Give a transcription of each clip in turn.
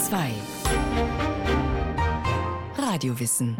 2 Radiowissen.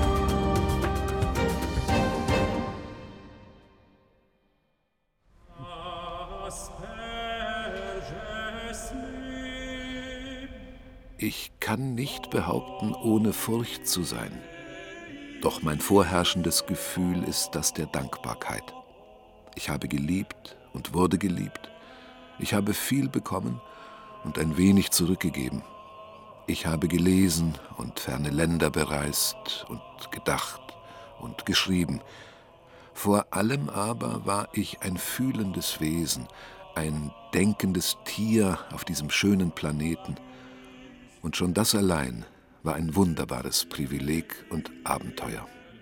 Ich kann nicht behaupten, ohne Furcht zu sein. Doch mein vorherrschendes Gefühl ist das der Dankbarkeit. Ich habe geliebt und wurde geliebt. Ich habe viel bekommen und ein wenig zurückgegeben. Ich habe gelesen und ferne Länder bereist und gedacht und geschrieben. Vor allem aber war ich ein fühlendes Wesen, ein denkendes Tier auf diesem schönen Planeten. Und schon das allein war ein wunderbares Privileg und Abenteuer.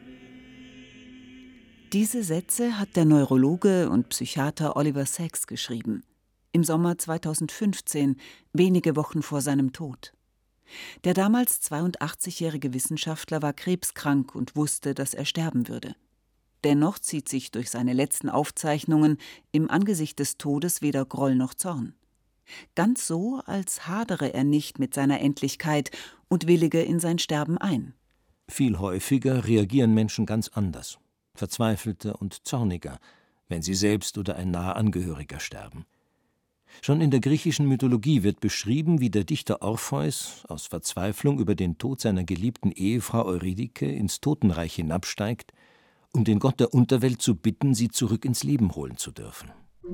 Diese Sätze hat der Neurologe und Psychiater Oliver Sacks geschrieben. Im Sommer 2015, wenige Wochen vor seinem Tod. Der damals 82-jährige Wissenschaftler war krebskrank und wusste, dass er sterben würde. Dennoch zieht sich durch seine letzten Aufzeichnungen im Angesicht des Todes weder Groll noch Zorn. Ganz so, als hadere er nicht mit seiner Endlichkeit und willige in sein Sterben ein. Viel häufiger reagieren Menschen ganz anders, verzweifelter und zorniger, wenn sie selbst oder ein naher Angehöriger sterben. Schon in der griechischen Mythologie wird beschrieben, wie der Dichter Orpheus aus Verzweiflung über den Tod seiner geliebten Ehefrau Eurydike ins Totenreich hinabsteigt, um den Gott der Unterwelt zu bitten, sie zurück ins Leben holen zu dürfen.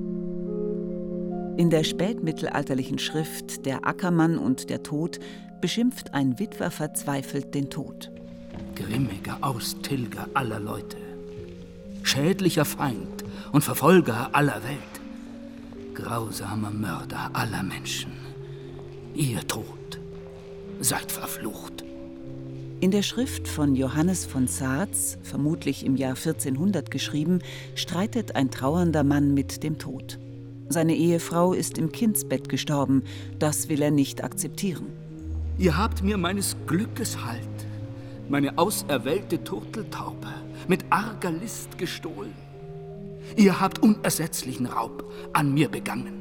In der spätmittelalterlichen Schrift Der Ackermann und der Tod beschimpft ein Witwer verzweifelt den Tod. Grimmiger Austilger aller Leute, schädlicher Feind und Verfolger aller Welt, grausamer Mörder aller Menschen, ihr Tod, seid verflucht. In der Schrift von Johannes von Sars, vermutlich im Jahr 1400 geschrieben, streitet ein trauernder Mann mit dem Tod. Seine Ehefrau ist im Kindsbett gestorben, das will er nicht akzeptieren. Ihr habt mir meines Glückes Halt, meine auserwählte Turteltaube, mit arger List gestohlen. Ihr habt unersetzlichen Raub an mir begangen.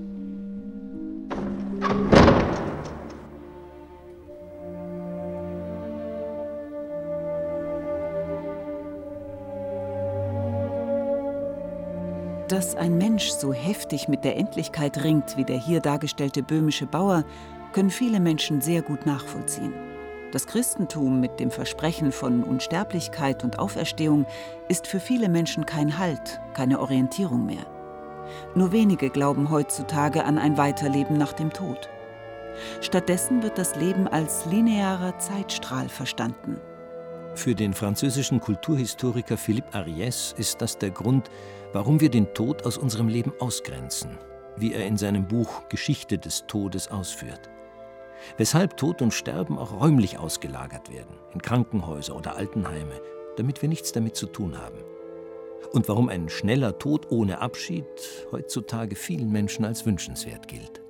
Dass ein Mensch so heftig mit der Endlichkeit ringt wie der hier dargestellte böhmische Bauer, können viele Menschen sehr gut nachvollziehen. Das Christentum mit dem Versprechen von Unsterblichkeit und Auferstehung ist für viele Menschen kein Halt, keine Orientierung mehr. Nur wenige glauben heutzutage an ein Weiterleben nach dem Tod. Stattdessen wird das Leben als linearer Zeitstrahl verstanden. Für den französischen Kulturhistoriker Philippe Ariès ist das der Grund, warum wir den Tod aus unserem Leben ausgrenzen, wie er in seinem Buch Geschichte des Todes ausführt. Weshalb Tod und Sterben auch räumlich ausgelagert werden, in Krankenhäuser oder Altenheime, damit wir nichts damit zu tun haben. Und warum ein schneller Tod ohne Abschied heutzutage vielen Menschen als wünschenswert gilt.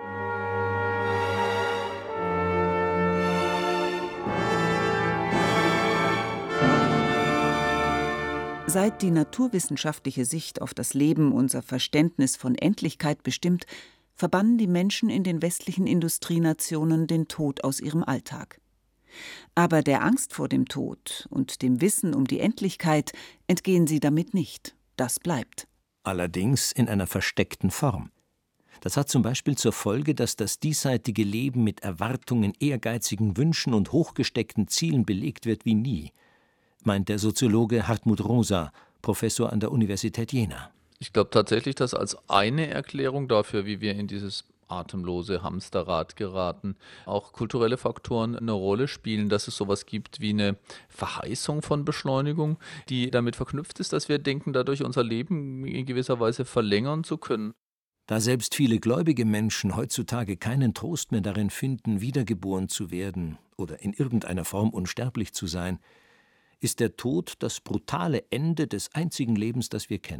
Seit die naturwissenschaftliche Sicht auf das Leben unser Verständnis von Endlichkeit bestimmt, verbannen die Menschen in den westlichen Industrienationen den Tod aus ihrem Alltag. Aber der Angst vor dem Tod und dem Wissen um die Endlichkeit entgehen sie damit nicht. Das bleibt. Allerdings in einer versteckten Form. Das hat zum Beispiel zur Folge, dass das diesseitige Leben mit Erwartungen, ehrgeizigen Wünschen und hochgesteckten Zielen belegt wird wie nie, meint der Soziologe Hartmut Rosa, Professor an der Universität Jena. Ich glaube tatsächlich, dass als eine Erklärung dafür, wie wir in dieses atemlose Hamsterrad geraten, auch kulturelle Faktoren eine Rolle spielen, dass es sowas gibt wie eine Verheißung von Beschleunigung, die damit verknüpft ist, dass wir denken, dadurch unser Leben in gewisser Weise verlängern zu können. Da selbst viele gläubige Menschen heutzutage keinen Trost mehr darin finden, wiedergeboren zu werden oder in irgendeiner Form unsterblich zu sein, ist der Tod das brutale Ende des einzigen Lebens, das wir kennen.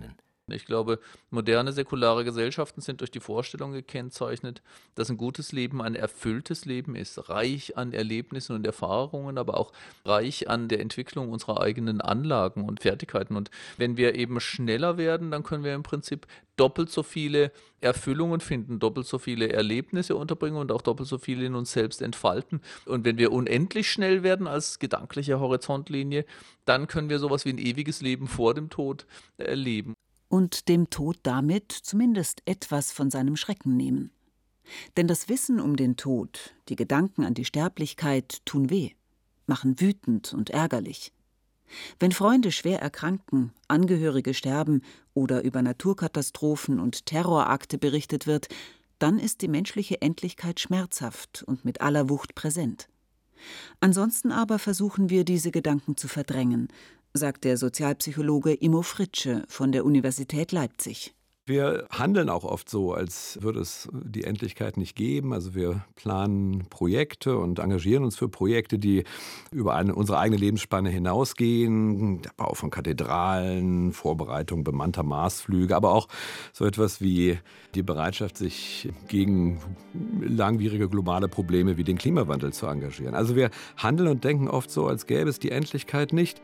Ich glaube, moderne säkulare Gesellschaften sind durch die Vorstellung gekennzeichnet, dass ein gutes Leben ein erfülltes Leben ist, reich an Erlebnissen und Erfahrungen, aber auch reich an der Entwicklung unserer eigenen Anlagen und Fertigkeiten. Und wenn wir eben schneller werden, dann können wir im Prinzip doppelt so viele Erfüllungen finden, doppelt so viele Erlebnisse unterbringen und auch doppelt so viel in uns selbst entfalten. Und wenn wir unendlich schnell werden als gedankliche Horizontlinie, dann können wir sowas wie ein ewiges Leben vor dem Tod erleben. Und dem Tod damit zumindest etwas von seinem Schrecken nehmen. Denn das Wissen um den Tod, die Gedanken an die Sterblichkeit tun weh, machen wütend und ärgerlich. Wenn Freunde schwer erkranken, Angehörige sterben oder über Naturkatastrophen und Terrorakte berichtet wird, dann ist die menschliche Endlichkeit schmerzhaft und mit aller Wucht präsent. Ansonsten aber versuchen wir, diese Gedanken zu verdrängen, sagt der Sozialpsychologe Immo Fritzsche von der Universität Leipzig. Wir handeln auch oft so, als würde es die Endlichkeit nicht geben. Also wir planen Projekte und engagieren uns für Projekte, die über unsere eigene Lebensspanne hinausgehen. Der Bau von Kathedralen, Vorbereitung bemannter Marsflüge, aber auch so etwas wie die Bereitschaft, sich gegen langwierige globale Probleme wie den Klimawandel zu engagieren. Also wir handeln und denken oft so, als gäbe es die Endlichkeit nicht.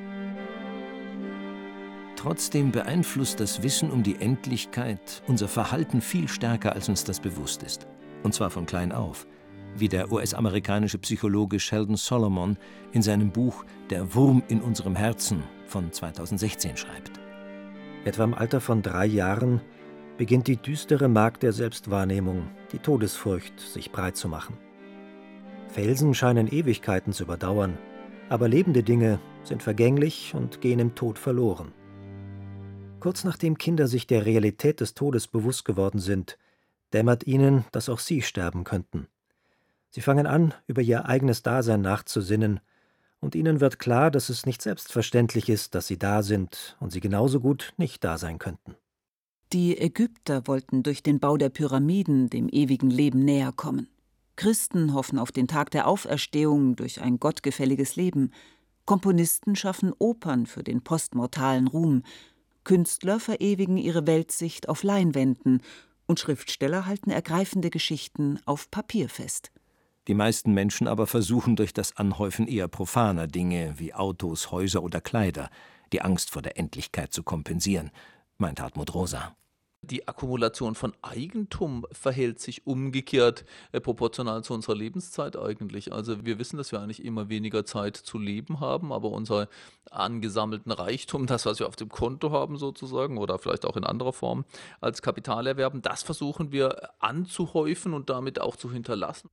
Trotzdem beeinflusst das Wissen um die Endlichkeit unser Verhalten viel stärker, als uns das bewusst ist. Und zwar von klein auf, wie der US-amerikanische Psychologe Sheldon Solomon in seinem Buch »Der Wurm in unserem Herzen« von 2016 schreibt. Etwa im Alter von 3 Jahren beginnt die düstere Magd der Selbstwahrnehmung, die Todesfurcht, sich breit zu machen. Felsen scheinen Ewigkeiten zu überdauern, aber lebende Dinge sind vergänglich und gehen im Tod verloren. Kurz nachdem Kinder sich der Realität des Todes bewusst geworden sind, dämmert ihnen, dass auch sie sterben könnten. Sie fangen an, über ihr eigenes Dasein nachzusinnen, und ihnen wird klar, dass es nicht selbstverständlich ist, dass sie da sind und sie genauso gut nicht da sein könnten. Die Ägypter wollten durch den Bau der Pyramiden dem ewigen Leben näher kommen. Christen hoffen auf den Tag der Auferstehung durch ein gottgefälliges Leben. Komponisten schaffen Opern für den postmortalen Ruhm. Künstler verewigen ihre Weltsicht auf Leinwänden und Schriftsteller halten ergreifende Geschichten auf Papier fest. Die meisten Menschen aber versuchen durch das Anhäufen eher profaner Dinge wie Autos, Häuser oder Kleider die Angst vor der Endlichkeit zu kompensieren, meint Hartmut Rosa. Die Akkumulation von Eigentum verhält sich umgekehrt proportional zu unserer Lebenszeit eigentlich. Also wir wissen, dass wir eigentlich immer weniger Zeit zu leben haben, aber unseren angesammelten Reichtum, das, was wir auf dem Konto haben sozusagen oder vielleicht auch in anderer Form als Kapital erwerben, das versuchen wir anzuhäufen und damit auch zu hinterlassen.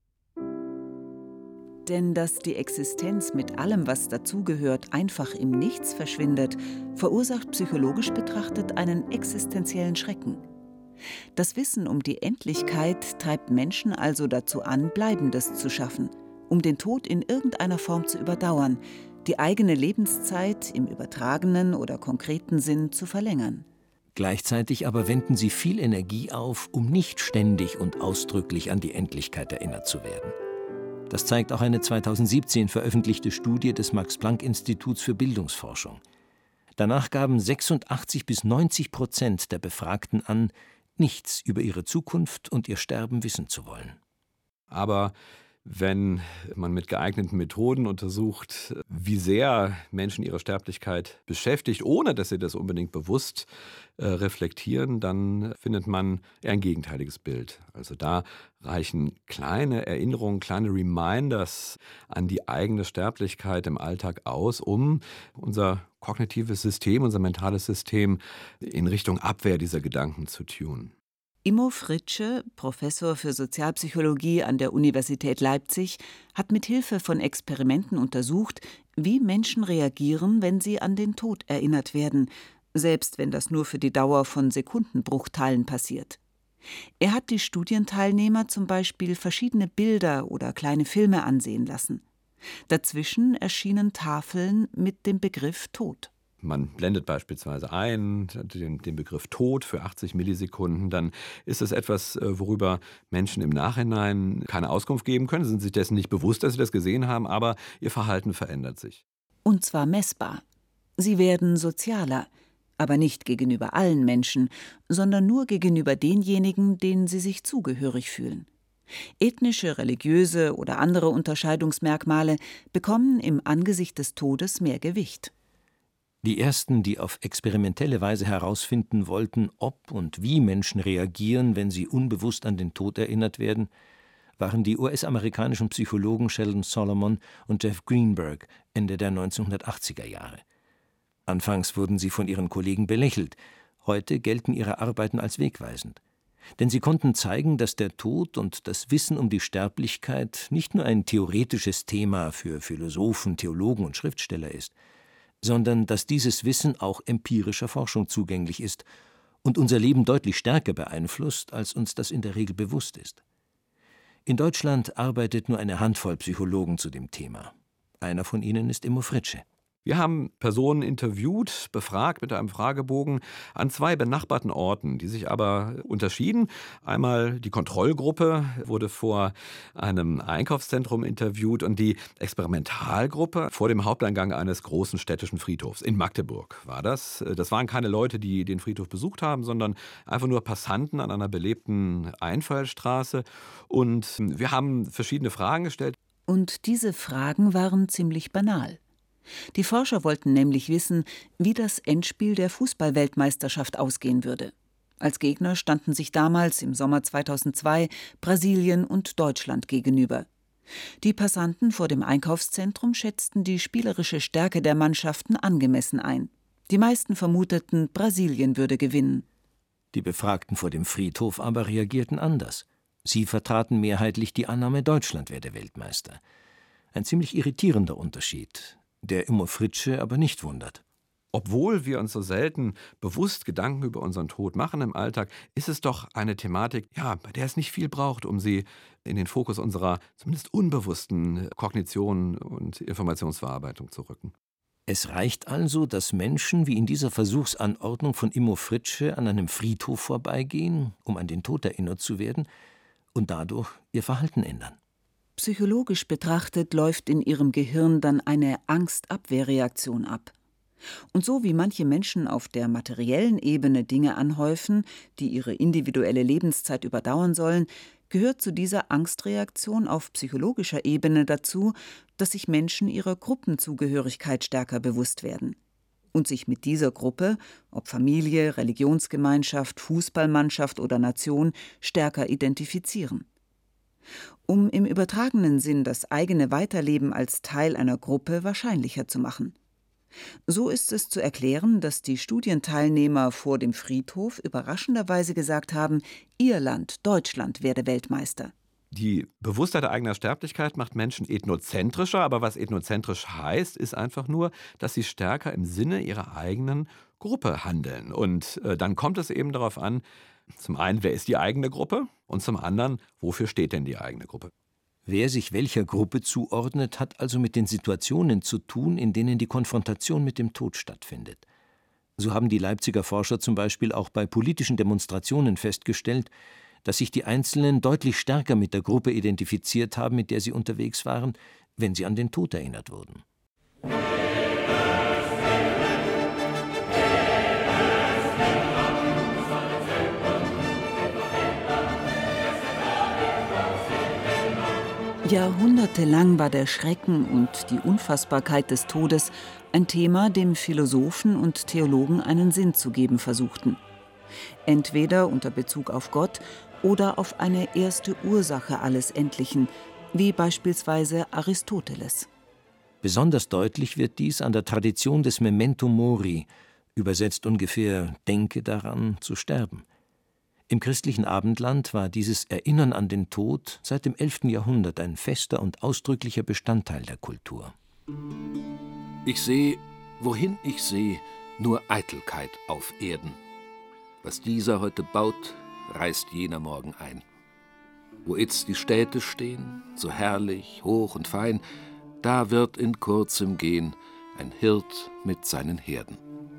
Denn dass die Existenz mit allem, was dazugehört, einfach im Nichts verschwindet, verursacht psychologisch betrachtet einen existenziellen Schrecken. Das Wissen um die Endlichkeit treibt Menschen also dazu an, Bleibendes zu schaffen, um den Tod in irgendeiner Form zu überdauern, die eigene Lebenszeit im übertragenen oder konkreten Sinn zu verlängern. Gleichzeitig aber wenden sie viel Energie auf, um nicht ständig und ausdrücklich an die Endlichkeit erinnert zu werden. Das zeigt auch eine 2017 veröffentlichte Studie des Max-Planck-Instituts für Bildungsforschung. Danach gaben 86-90% der Befragten an, nichts über ihre Zukunft und ihr Sterben wissen zu wollen. Aber wenn man mit geeigneten Methoden untersucht, wie sehr Menschen ihre Sterblichkeit beschäftigt, ohne dass sie das unbedingt bewusst reflektieren, dann findet man eher ein gegenteiliges Bild. Also da reichen kleine Erinnerungen, kleine Reminders an die eigene Sterblichkeit im Alltag aus, um unser kognitives System, unser mentales System in Richtung Abwehr dieser Gedanken zu tunen. Immo Fritzsche, Professor für Sozialpsychologie an der Universität Leipzig, hat mit Hilfe von Experimenten untersucht, wie Menschen reagieren, wenn sie an den Tod erinnert werden, selbst wenn das nur für die Dauer von Sekundenbruchteilen passiert. Er hat die Studienteilnehmer zum Beispiel verschiedene Bilder oder kleine Filme ansehen lassen. Dazwischen erschienen Tafeln mit dem Begriff Tod. Man blendet beispielsweise ein, den Begriff Tod für 80 Millisekunden, dann ist es etwas, worüber Menschen im Nachhinein keine Auskunft geben können, sind sich dessen nicht bewusst, dass sie das gesehen haben, aber ihr Verhalten verändert sich. Und zwar messbar. Sie werden sozialer. aber nicht gegenüber allen Menschen, sondern nur gegenüber denjenigen, denen sie sich zugehörig fühlen. Ethnische, religiöse oder andere Unterscheidungsmerkmale bekommen im Angesicht des Todes mehr Gewicht. Die ersten, die auf experimentelle Weise herausfinden wollten, ob und wie Menschen reagieren, wenn sie unbewusst an den Tod erinnert werden, waren die US-amerikanischen Psychologen Sheldon Solomon und Jeff Greenberg Ende der 1980er Jahre. Anfangs wurden sie von ihren Kollegen belächelt, heute gelten ihre Arbeiten als wegweisend. Denn sie konnten zeigen, dass der Tod und das Wissen um die Sterblichkeit nicht nur ein theoretisches Thema für Philosophen, Theologen und Schriftsteller ist, sondern dass dieses Wissen auch empirischer Forschung zugänglich ist und unser Leben deutlich stärker beeinflusst, als uns das in der Regel bewusst ist. In Deutschland arbeitet nur eine Handvoll Psychologen zu dem Thema. Einer von ihnen ist Immo Fritzsche. Wir haben Personen interviewt, befragt mit einem Fragebogen an 2 benachbarten Orten, die sich aber unterschieden. Einmal die Kontrollgruppe wurde vor einem Einkaufszentrum interviewt und die Experimentalgruppe vor dem Haupteingang eines großen städtischen Friedhofs. In Magdeburg war das. Das waren keine Leute, die den Friedhof besucht haben, sondern einfach nur Passanten an einer belebten Einfallstraße. Und wir haben verschiedene Fragen gestellt. Und diese Fragen waren ziemlich banal. Die Forscher wollten nämlich wissen, wie das Endspiel der Fußball-Weltmeisterschaft ausgehen würde. Als Gegner standen sich damals im Sommer 2002 Brasilien und Deutschland gegenüber. Die Passanten vor dem Einkaufszentrum schätzten die spielerische Stärke der Mannschaften angemessen ein. Die meisten vermuteten, Brasilien würde gewinnen. Die Befragten vor dem Friedhof aber reagierten anders. Sie vertraten mehrheitlich die Annahme, Deutschland werde Weltmeister. Ein ziemlich irritierender Unterschied, der Immo Fritzsche aber nicht wundert. Obwohl wir uns so selten bewusst Gedanken über unseren Tod machen im Alltag, ist es doch eine Thematik, bei der es nicht viel braucht, um sie in den Fokus unserer zumindest unbewussten Kognition und Informationsverarbeitung zu rücken. Es reicht also, dass Menschen wie in dieser Versuchsanordnung von Immo Fritzsche an einem Friedhof vorbeigehen, um an den Tod erinnert zu werden, und dadurch ihr Verhalten ändern. Psychologisch betrachtet läuft in ihrem Gehirn dann eine Angst-Abwehrreaktion ab. Und so wie manche Menschen auf der materiellen Ebene Dinge anhäufen, die ihre individuelle Lebenszeit überdauern sollen, gehört zu dieser Angstreaktion auf psychologischer Ebene dazu, dass sich Menschen ihrer Gruppenzugehörigkeit stärker bewusst werden und sich mit dieser Gruppe, ob Familie, Religionsgemeinschaft, Fußballmannschaft oder Nation, stärker identifizieren. Um im übertragenen Sinn das eigene Weiterleben als Teil einer Gruppe wahrscheinlicher zu machen. So ist es zu erklären, dass die Studienteilnehmer vor dem Friedhof überraschenderweise gesagt haben, ihr Land, Deutschland, werde Weltmeister. Die Bewusstheit eigener Sterblichkeit macht Menschen ethnozentrischer, aber was ethnozentrisch heißt, ist einfach nur, dass sie stärker im Sinne ihrer eigenen Gruppe handeln. Und dann kommt es eben darauf an, zum einen, wer ist die eigene Gruppe? Und zum anderen, wofür steht denn die eigene Gruppe? Wer sich welcher Gruppe zuordnet, hat also mit den Situationen zu tun, in denen die Konfrontation mit dem Tod stattfindet. So haben die Leipziger Forscher zum Beispiel auch bei politischen Demonstrationen festgestellt, dass sich die Einzelnen deutlich stärker mit der Gruppe identifiziert haben, mit der sie unterwegs waren, wenn sie an den Tod erinnert wurden. Jahrhundertelang war der Schrecken und die Unfassbarkeit des Todes ein Thema, dem Philosophen und Theologen einen Sinn zu geben versuchten. Entweder unter Bezug auf Gott oder auf eine erste Ursache alles Endlichen, wie beispielsweise Aristoteles. Besonders deutlich wird dies an der Tradition des Memento Mori, übersetzt ungefähr »Denke daran, zu sterben«. Im christlichen Abendland war dieses Erinnern an den Tod seit dem 11. Jahrhundert ein fester und ausdrücklicher Bestandteil der Kultur. Ich sehe, wohin ich sehe, nur Eitelkeit auf Erden. Was dieser heute baut, reißt jener morgen ein. Wo itzt die Städte stehen, so herrlich, hoch und fein, da wird in kurzem Gehen ein Hirt mit seinen Herden.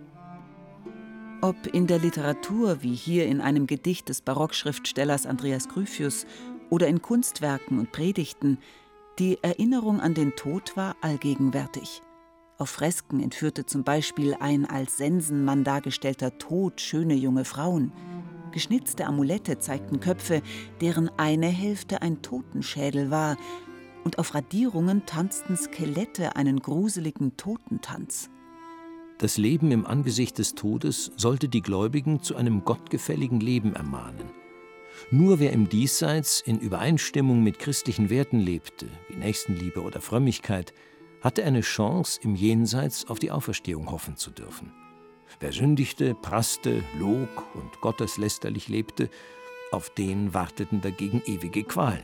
Ob in der Literatur, wie hier in einem Gedicht des Barockschriftstellers Andreas Gryphius, oder in Kunstwerken und Predigten, die Erinnerung an den Tod war allgegenwärtig. Auf Fresken entführte zum Beispiel ein als Sensenmann dargestellter Tod schöne junge Frauen. Geschnitzte Amulette zeigten Köpfe, deren eine Hälfte ein Totenschädel war, und auf Radierungen tanzten Skelette einen gruseligen Totentanz. Das Leben im Angesicht des Todes sollte die Gläubigen zu einem gottgefälligen Leben ermahnen. Nur wer im Diesseits in Übereinstimmung mit christlichen Werten lebte, wie Nächstenliebe oder Frömmigkeit, hatte eine Chance, im Jenseits auf die Auferstehung hoffen zu dürfen. Wer sündigte, prasste, log und gotteslästerlich lebte, auf den warteten dagegen ewige Qualen.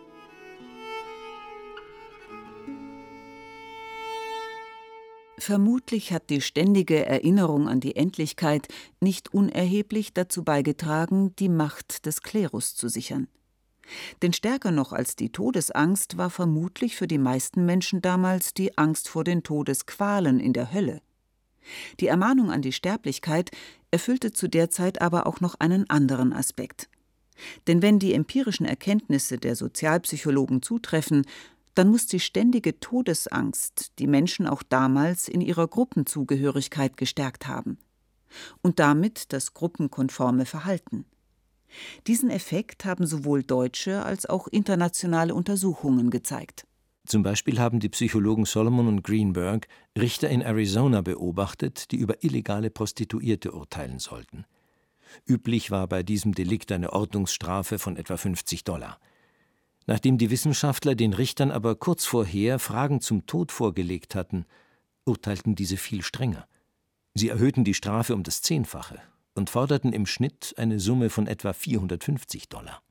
Vermutlich hat die ständige Erinnerung an die Endlichkeit nicht unerheblich dazu beigetragen, die Macht des Klerus zu sichern. Denn stärker noch als die Todesangst war vermutlich für die meisten Menschen damals die Angst vor den Todesqualen in der Hölle. Die Ermahnung an die Sterblichkeit erfüllte zu der Zeit aber auch noch einen anderen Aspekt. Denn wenn die empirischen Erkenntnisse der Sozialpsychologen zutreffen, dann muss die ständige Todesangst die Menschen auch damals in ihrer Gruppenzugehörigkeit gestärkt haben und damit das gruppenkonforme Verhalten. Diesen Effekt haben sowohl deutsche als auch internationale Untersuchungen gezeigt. Zum Beispiel haben die Psychologen Solomon und Greenberg Richter in Arizona beobachtet, die über illegale Prostituierte urteilen sollten. Üblich war bei diesem Delikt eine Ordnungsstrafe von etwa $50. Nachdem die Wissenschaftler den Richtern aber kurz vorher Fragen zum Tod vorgelegt hatten, urteilten diese viel strenger. Sie erhöhten die Strafe um das 10-fache und forderten im Schnitt eine Summe von etwa $450.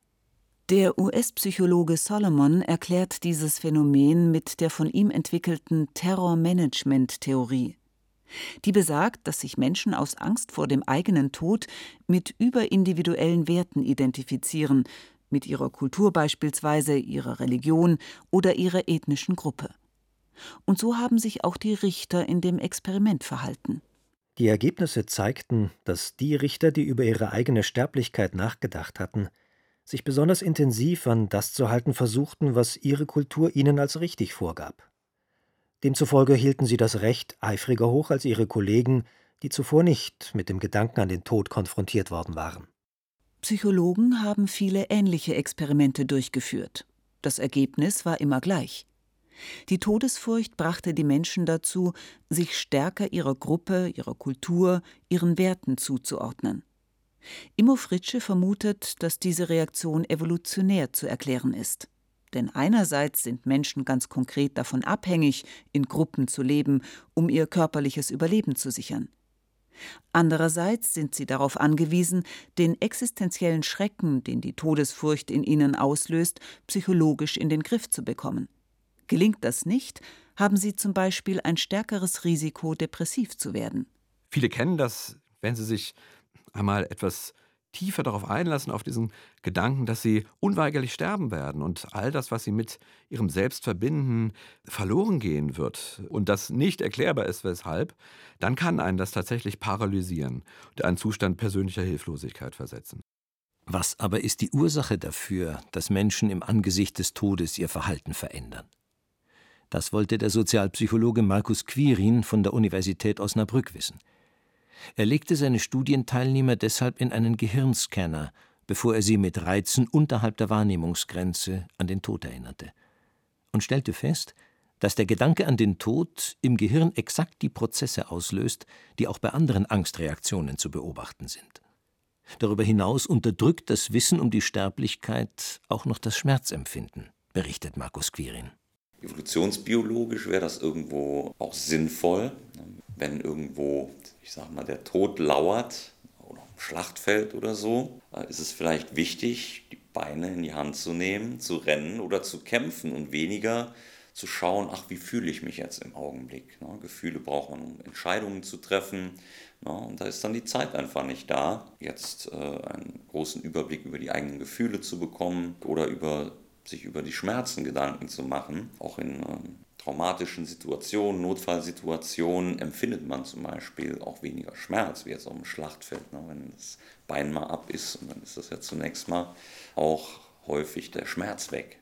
Der US-Psychologe Solomon erklärt dieses Phänomen mit der von ihm entwickelten Terror-Management-Theorie. Die besagt, dass sich Menschen aus Angst vor dem eigenen Tod mit überindividuellen Werten identifizieren, mit ihrer Kultur beispielsweise, ihrer Religion oder ihrer ethnischen Gruppe. Und so haben sich auch die Richter in dem Experiment verhalten. Die Ergebnisse zeigten, dass die Richter, die über ihre eigene Sterblichkeit nachgedacht hatten, sich besonders intensiv an das zu halten versuchten, was ihre Kultur ihnen als richtig vorgab. Demzufolge hielten sie das Recht eifriger hoch als ihre Kollegen, die zuvor nicht mit dem Gedanken an den Tod konfrontiert worden waren. Psychologen haben viele ähnliche Experimente durchgeführt. Das Ergebnis war immer gleich. Die Todesfurcht brachte die Menschen dazu, sich stärker ihrer Gruppe, ihrer Kultur, ihren Werten zuzuordnen. Immo Fritzsche vermutet, dass diese Reaktion evolutionär zu erklären ist. Denn einerseits sind Menschen ganz konkret davon abhängig, in Gruppen zu leben, um ihr körperliches Überleben zu sichern. Andererseits sind sie darauf angewiesen, den existenziellen Schrecken, den die Todesfurcht in ihnen auslöst, psychologisch in den Griff zu bekommen. Gelingt das nicht, haben sie zum Beispiel ein stärkeres Risiko, depressiv zu werden. Viele kennen das, wenn sie sich einmal etwas tiefer darauf einlassen, auf diesen Gedanken, dass sie unweigerlich sterben werden und all das, was sie mit ihrem Selbst verbinden, verloren gehen wird und das nicht erklärbar ist, weshalb, dann kann einen das tatsächlich paralysieren und einen Zustand persönlicher Hilflosigkeit versetzen. Was aber ist die Ursache dafür, dass Menschen im Angesicht des Todes ihr Verhalten verändern? Das wollte der Sozialpsychologe Markus Quirin von der Universität Osnabrück wissen. Er legte seine Studienteilnehmer deshalb in einen Gehirnscanner, bevor er sie mit Reizen unterhalb der Wahrnehmungsgrenze an den Tod erinnerte. Und stellte fest, dass der Gedanke an den Tod im Gehirn exakt die Prozesse auslöst, die auch bei anderen Angstreaktionen zu beobachten sind. Darüber hinaus unterdrückt das Wissen um die Sterblichkeit auch noch das Schmerzempfinden, berichtet Markus Quirin. Evolutionsbiologisch wäre das irgendwo auch sinnvoll, wenn irgendwo, ich sag mal, der Tod lauert oder am Schlachtfeld oder so, ist es vielleicht wichtig, die Beine in die Hand zu nehmen, zu rennen oder zu kämpfen und weniger zu schauen, ach, wie fühle ich mich jetzt im Augenblick. Gefühle braucht man, um Entscheidungen zu treffen. Und da ist dann die Zeit einfach nicht da, jetzt einen großen Überblick über die eigenen Gefühle zu bekommen oder sich über die Schmerzen Gedanken zu machen. Auch in traumatischen Situationen, Notfallsituationen empfindet man zum Beispiel auch weniger Schmerz, wie jetzt auf dem Schlachtfeld. Wenn das Bein mal ab ist, und dann ist das ja zunächst mal auch häufig der Schmerz weg.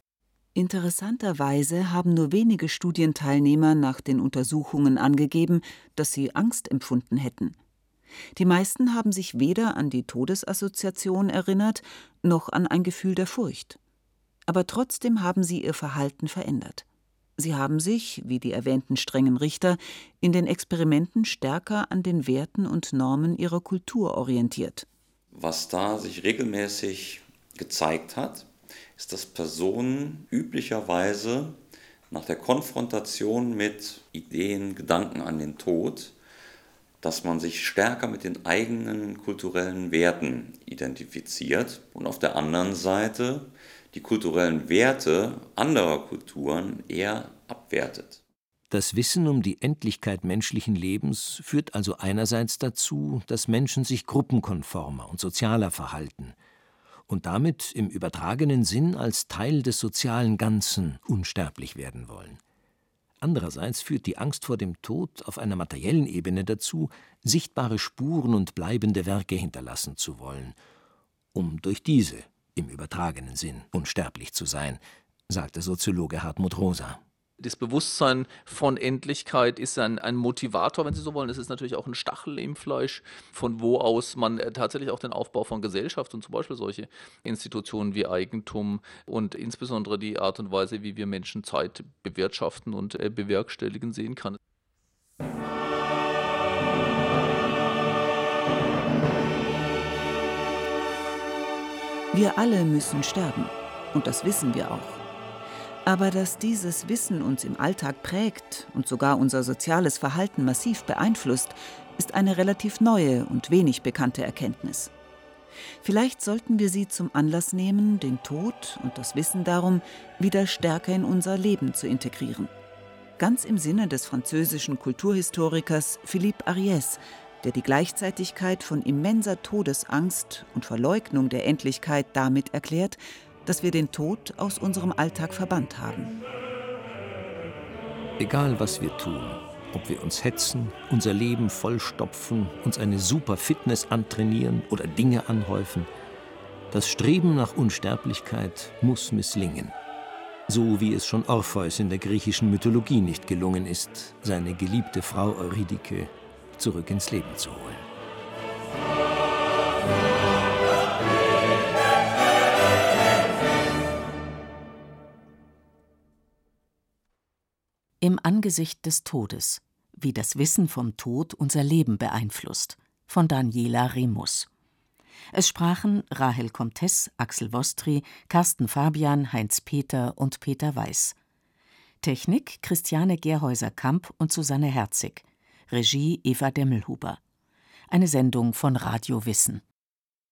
Interessanterweise haben nur wenige Studienteilnehmer nach den Untersuchungen angegeben, dass sie Angst empfunden hätten. Die meisten haben sich weder an die Todesassoziation erinnert, noch an ein Gefühl der Furcht. Aber trotzdem haben sie ihr Verhalten verändert. Sie haben sich, wie die erwähnten strengen Richter, in den Experimenten stärker an den Werten und Normen ihrer Kultur orientiert. Was da sich regelmäßig gezeigt hat, ist, dass Personen üblicherweise nach der Konfrontation mit Ideen, Gedanken an den Tod, dass man sich stärker mit den eigenen kulturellen Werten identifiziert und auf der anderen Seite die kulturellen Werte anderer Kulturen eher abwertet. Das Wissen um die Endlichkeit menschlichen Lebens führt also einerseits dazu, dass Menschen sich gruppenkonformer und sozialer verhalten und damit im übertragenen Sinn als Teil des sozialen Ganzen unsterblich werden wollen. Andererseits führt die Angst vor dem Tod auf einer materiellen Ebene dazu, sichtbare Spuren und bleibende Werke hinterlassen zu wollen, um durch diese, im übertragenen Sinn, unsterblich zu sein, sagt der Soziologe Hartmut Rosa. Das Bewusstsein von Endlichkeit ist ein Motivator, wenn Sie so wollen. Es ist natürlich auch ein Stachel im Fleisch, von wo aus man tatsächlich auch den Aufbau von Gesellschaft und zum Beispiel solche Institutionen wie Eigentum und insbesondere die Art und Weise, wie wir Menschen Zeit bewirtschaften und bewerkstelligen, sehen kann. Wir alle müssen sterben, und das wissen wir auch. Aber dass dieses Wissen uns im Alltag prägt und sogar unser soziales Verhalten massiv beeinflusst, ist eine relativ neue und wenig bekannte Erkenntnis. Vielleicht sollten wir sie zum Anlass nehmen, den Tod und das Wissen darum wieder stärker in unser Leben zu integrieren. Ganz im Sinne des französischen Kulturhistorikers Philippe Ariès, der die Gleichzeitigkeit von immenser Todesangst und Verleugnung der Endlichkeit damit erklärt, dass wir den Tod aus unserem Alltag verbannt haben. Egal, was wir tun, ob wir uns hetzen, unser Leben vollstopfen, uns eine super Fitness antrainieren oder Dinge anhäufen, das Streben nach Unsterblichkeit muss misslingen. So wie es schon Orpheus in der griechischen Mythologie nicht gelungen ist, seine geliebte Frau Eurydike zurück ins Leben zu holen. Im Angesicht des Todes, wie das Wissen vom Tod unser Leben beeinflusst, von Daniela Remus. Es sprachen Rahel Comtes, Axel Vostri, Carsten Fabian, Heinz Peter und Peter Weiß. Technik Christiane Gerhäuser-Kamp und Susanne Herzig. Regie Eva Demmelhuber. Eine Sendung von Radio Wissen.